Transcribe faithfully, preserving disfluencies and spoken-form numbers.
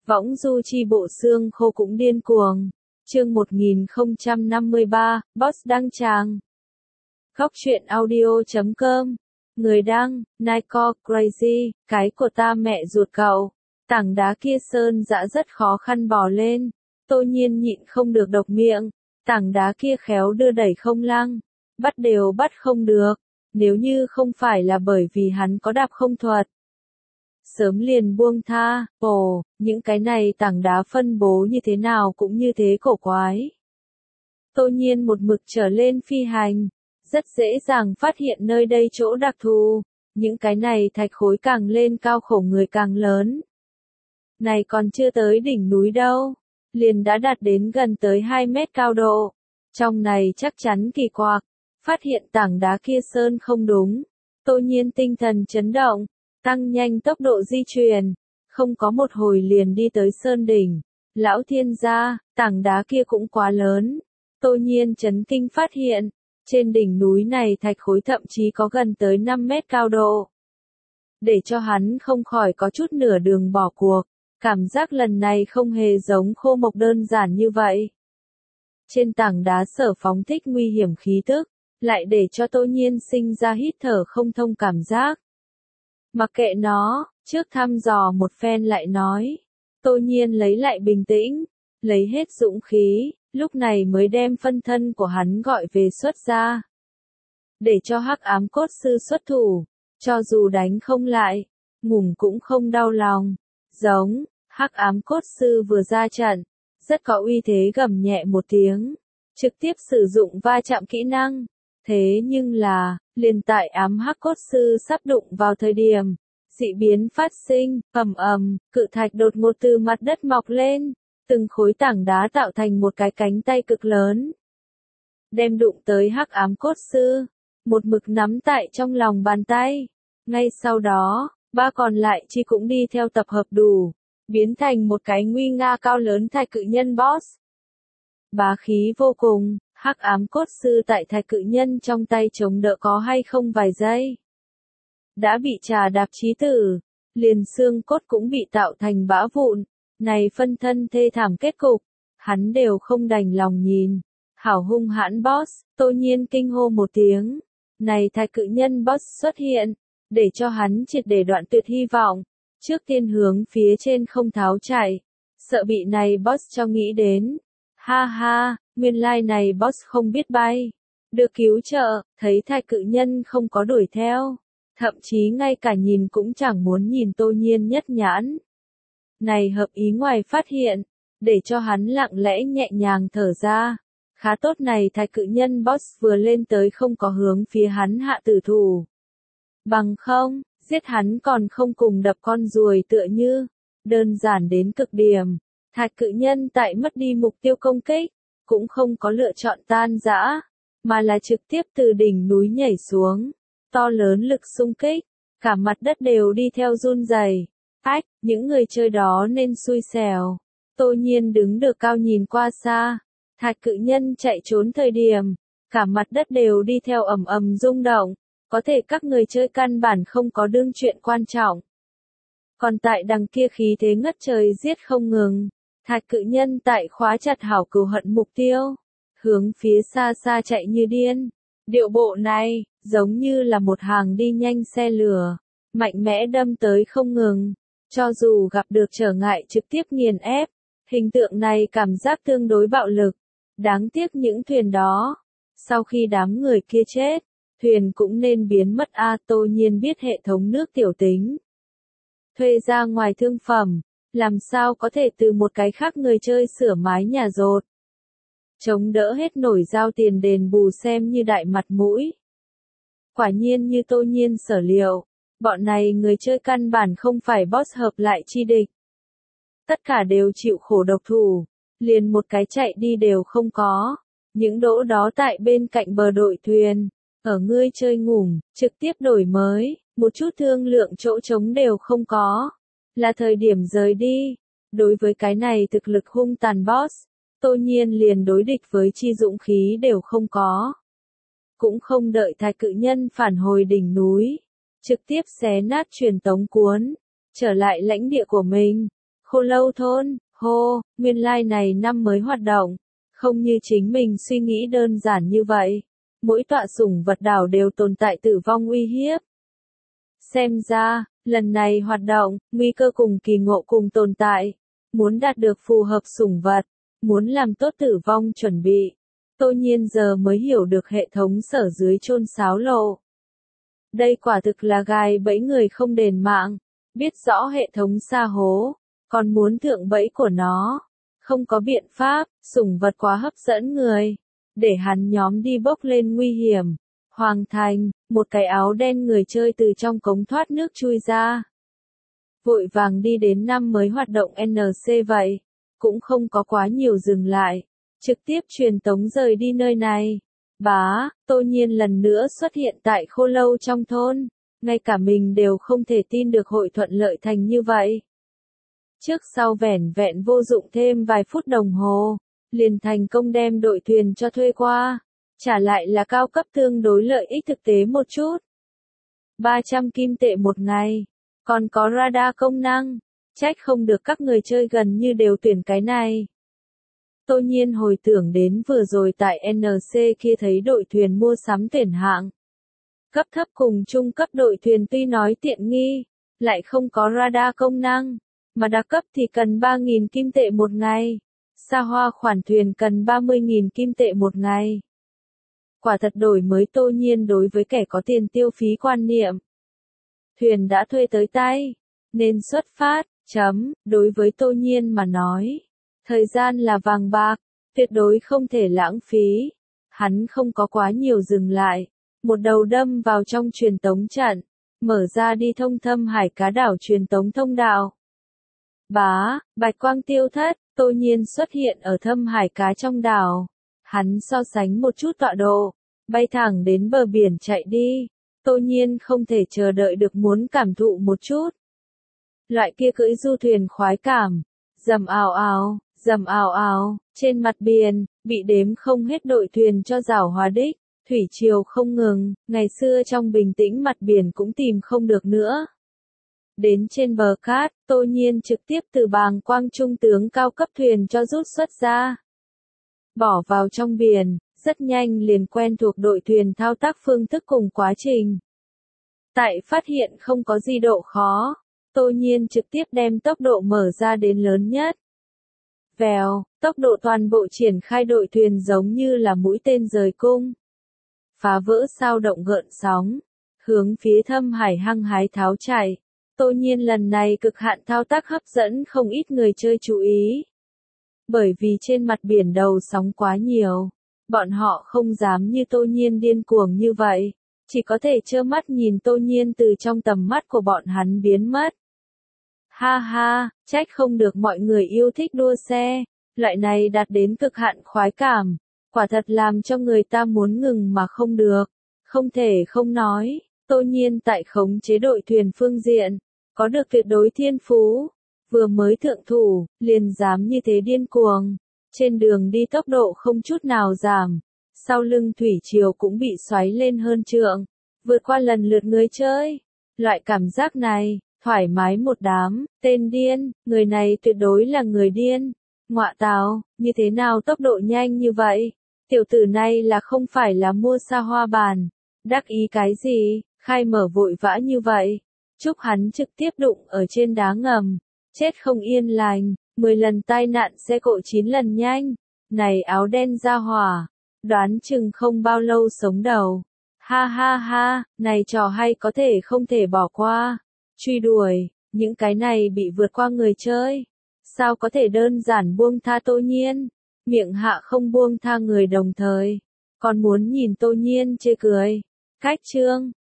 Võng du chi bộ xương khô cũng điên cuồng. Chương một nghìn không trăm năm mươi ba, Boss đăng tràng. Góc truyện audio chấm com. Người đăng, Nico Crazy, cái của ta mẹ ruột cậu. Tảng đá kia sơn dã rất khó khăn bò lên. Tô Nhiên nhịn không được độc miệng. Tảng đá kia khéo đưa đẩy không lăng. Bắt đều bắt không được. Nếu như không phải là bởi vì hắn có đạp không thuật. Sớm liền buông tha. Ồ, những cái này tảng đá phân bố như thế nào cũng như thế cổ quái. Tô Nhiên một mực trở lên phi hành. Rất dễ dàng phát hiện nơi đây chỗ đặc thù. Những cái này thạch khối càng lên cao khổ người càng lớn. Này còn chưa tới đỉnh núi đâu. Liền đã đạt đến gần tới hai mét cao độ. Trong này chắc chắn kỳ quặc. Phát hiện tảng đá kia sơn không đúng. Tô Nhiên tinh thần chấn động. Tăng nhanh tốc độ di chuyển. Không có một hồi liền đi tới sơn đỉnh. Lão thiên gia, tảng đá kia cũng quá lớn. Tô Nhiên chấn kinh phát hiện. Trên đỉnh núi này thạch khối thậm chí có gần tới năm mét cao độ. Để cho hắn không khỏi có chút nửa đường bỏ cuộc. Cảm giác lần này không hề giống khô mộc đơn giản như vậy. Trên tảng đá sở phóng thích nguy hiểm khí tức. Lại để cho Tô Nhiên sinh ra hít thở không thông cảm giác. Mặc kệ nó, trước thăm dò một phen lại nói. Tô Nhiên lấy lại bình tĩnh, lấy hết dũng khí, lúc này mới đem phân thân của hắn gọi về xuất ra. Để cho hắc ám cốt sư xuất thủ, cho dù đánh không lại, ngủm cũng không đau lòng. Giống, hắc ám cốt sư vừa ra trận, rất có uy thế gầm nhẹ một tiếng, trực tiếp sử dụng va chạm kỹ năng. Thế nhưng là, liền tại ám hắc cốt sư sắp đụng vào thời điểm, dị biến phát sinh, ầm ầm, cự thạch đột ngột từ mặt đất mọc lên, từng khối tảng đá tạo thành một cái cánh tay cực lớn. Đem đụng tới hắc ám cốt sư, một mực nắm tại trong lòng bàn tay. Ngay sau đó, ba còn lại chi cũng đi theo tập hợp đủ, biến thành một cái nguy nga cao lớn thạch cự nhân boss. Bá khí vô cùng. Hắc ám cốt sư tại thạch cự nhân trong tay chống đỡ có hay không vài giây. Đã bị trà đạp chí tử, liền xương cốt cũng bị tạo thành bã vụn. Này phân thân thê thảm kết cục, hắn đều không đành lòng nhìn. Hảo hung hãn boss, Tô Nhiên kinh hô một tiếng. Này thạch cự nhân boss xuất hiện, để cho hắn triệt để đoạn tuyệt hy vọng. Trước tiên hướng phía trên không tháo chạy, sợ bị này boss cho nghĩ đến. Ha ha, nguyên lai like này boss không biết bay. Được cứu trợ, thấy thạch cự nhân không có đuổi theo. Thậm chí ngay cả nhìn cũng chẳng muốn nhìn Tô Nhiên nhất nhãn. Này hợp ý ngoài phát hiện, để cho hắn lặng lẽ nhẹ nhàng thở ra. Khá tốt này thạch cự nhân boss vừa lên tới không có hướng phía hắn hạ tử thủ. Bằng không, giết hắn còn không cùng đập con ruồi tựa như. Đơn giản đến cực điểm. Thạch cự nhân tại mất đi mục tiêu công kích, cũng không có lựa chọn tan rã, mà là trực tiếp từ đỉnh núi nhảy xuống. To lớn lực xung kích, cả mặt đất đều đi theo run rẩy. Ách, những người chơi đó nên xui xẻo. Tô Nhiên đứng được cao nhìn qua xa, thạch cự nhân chạy trốn thời điểm, cả mặt đất đều đi theo ầm ầm rung động, có thể các người chơi căn bản không có đương chuyện quan trọng. Còn tại đằng kia khí thế ngất trời giết không ngừng. Thạch cự nhân tại khóa chặt hảo cừu hận mục tiêu, hướng phía xa xa chạy như điên. Điệu bộ này, giống như là một hàng đi nhanh xe lửa, mạnh mẽ đâm tới không ngừng, cho dù gặp được trở ngại trực tiếp nghiền ép. Hình tượng này cảm giác tương đối bạo lực, đáng tiếc những thuyền đó. Sau khi đám người kia chết, thuyền cũng nên biến mất a. Tô Nhiên biết hệ thống nước tiểu tính. Thuê ra ngoài thương phẩm. Làm sao có thể từ một cái khác người chơi sửa mái nhà rột. Chống đỡ hết nổi giao tiền đền bù xem như đại mặt mũi. Quả nhiên như Tô Nhiên sở liệu, bọn này người chơi căn bản không phải boss hợp lại chi địch. Tất cả đều chịu khổ độc thủ, liền một cái chạy đi đều không có. Những đỗ đó tại bên cạnh bờ đội thuyền, ở ngươi chơi ngủm, trực tiếp đổi mới, một chút thương lượng chỗ trống đều không có. Là thời điểm rời đi. Đối với cái này thực lực hung tàn boss, Tô Nhiên liền đối địch với chi dũng khí đều không có. Cũng không đợi thạch cự nhân phản hồi đỉnh núi, trực tiếp xé nát truyền tống cuốn, trở lại lãnh địa của mình. Khô Lâu thôn, hô, nguyên lai này năm mới hoạt động, không như chính mình suy nghĩ đơn giản như vậy. Mỗi tọa sủng vật đảo đều tồn tại tử vong uy hiếp. Xem ra, lần này hoạt động, nguy cơ cùng kỳ ngộ cùng tồn tại. Muốn đạt được phù hợp sủng vật, muốn làm tốt tử vong chuẩn bị. Tô Nhiên giờ mới hiểu được hệ thống sở dưới chôn sáo lộ. Đây quả thực là gài bẫy người không đền mạng, biết rõ hệ thống sa hố, còn muốn thượng bẫy của nó. Không có biện pháp, sủng vật quá hấp dẫn người. Để hắn nhóm đi bốc lên nguy hiểm. Hoàng thành, một cái áo đen người chơi từ trong cống thoát nước chui ra. Vội vàng đi đến năm mới hoạt động en xê vậy. Cũng không có quá nhiều dừng lại. Trực tiếp truyền tống rời đi nơi này. Bá, Tô Nhiên lần nữa xuất hiện tại Khô Lâu trong thôn. Ngay cả mình đều không thể tin được hội thuận lợi thành như vậy. Trước sau vẻn vẹn vô dụng thêm vài phút đồng hồ, liền thành công đem đội thuyền cho thuê qua. Trả lại là cao cấp tương đối lợi ích thực tế một chút. ba trăm kim tệ một ngày. Còn có radar công năng. Trách không được các người chơi gần như đều tuyển cái này. Tô Nhiên hồi tưởng đến vừa rồi tại en xê kia thấy đội thuyền mua sắm tuyển hạng. Cấp thấp cùng trung cấp đội thuyền tuy nói tiện nghi, lại không có radar công năng, mà đa cấp thì cần ba nghìn kim tệ một ngày. Xa hoa khoản thuyền cần ba mươi nghìn kim tệ một ngày. Quả thật đổi mới Tô Nhiên đối với kẻ có tiền tiêu phí quan niệm. Thuyền đã thuê tới tay, nên xuất phát, chấm, đối với Tô Nhiên mà nói. Thời gian là vàng bạc, tuyệt đối không thể lãng phí. Hắn không có quá nhiều dừng lại, một đầu đâm vào trong truyền tống trận, mở ra đi thông thâm hải cá đảo truyền tống thông đạo. Bá, bạch quang tiêu thất, Tô Nhiên xuất hiện ở thâm hải cá trong đảo. Hắn so sánh một chút tọa độ, bay thẳng đến bờ biển chạy đi. Tô Nhiên không thể chờ đợi được muốn cảm thụ một chút. Loại kia cưỡi du thuyền khoái cảm, dầm ào ào, dầm ào ào, trên mặt biển, bị đếm không hết đội thuyền cho giảo hòa đích, thủy triều không ngừng, ngày xưa trong bình tĩnh mặt biển cũng tìm không được nữa. Đến trên bờ cát, Tô Nhiên trực tiếp từ bàng quang trung tướng cao cấp thuyền cho rút xuất ra. Bỏ vào trong biển, rất nhanh liền quen thuộc đội thuyền thao tác phương thức cùng quá trình. Tại phát hiện không có gì độ khó, Tô Nhiên trực tiếp đem tốc độ mở ra đến lớn nhất. Vèo, tốc độ toàn bộ triển khai đội thuyền giống như là mũi tên rời cung. Phá vỡ sao động gợn sóng, hướng phía thâm hải hăng hái tháo chạy. Tô Nhiên lần này cực hạn thao tác hấp dẫn không ít người chơi chú ý. Bởi vì trên mặt biển đầu sóng quá nhiều, bọn họ không dám như Tô Nhiên điên cuồng như vậy, chỉ có thể trơ mắt nhìn Tô Nhiên từ trong tầm mắt của bọn hắn biến mất. Ha ha, trách không được mọi người yêu thích đua xe, loại này đạt đến cực hạn khoái cảm, quả thật làm cho người ta muốn ngừng mà không được, không thể không nói, Tô Nhiên tại khống chế đội thuyền phương diện, có được tuyệt đối thiên phú, vừa mới thượng thủ, liền dám như thế điên cuồng, trên đường đi tốc độ không chút nào giảm, sau lưng thủy triều cũng bị xoáy lên hơn trượng, vượt qua lần lượt người chơi, loại cảm giác này, thoải mái một đám, tên điên, người này tuyệt đối là người điên, ngọa tào, như thế nào tốc độ nhanh như vậy, tiểu tử này là không phải là mua xa hoa bàn, đắc ý cái gì, khai mở vội vã như vậy, chúc hắn trực tiếp đụng ở trên đá ngầm, chết không yên lành, mười lần tai nạn xe cộ chín lần nhanh, này áo đen ra hỏa, đoán chừng không bao lâu sống đầu, ha ha ha, này trò hay có thể không thể bỏ qua. Truy đuổi, những cái này bị vượt qua người chơi. Sao có thể đơn giản buông tha Tô Nhiên, miệng hạ không buông tha người đồng thời. Còn muốn nhìn Tô Nhiên chê cười. Cách chương,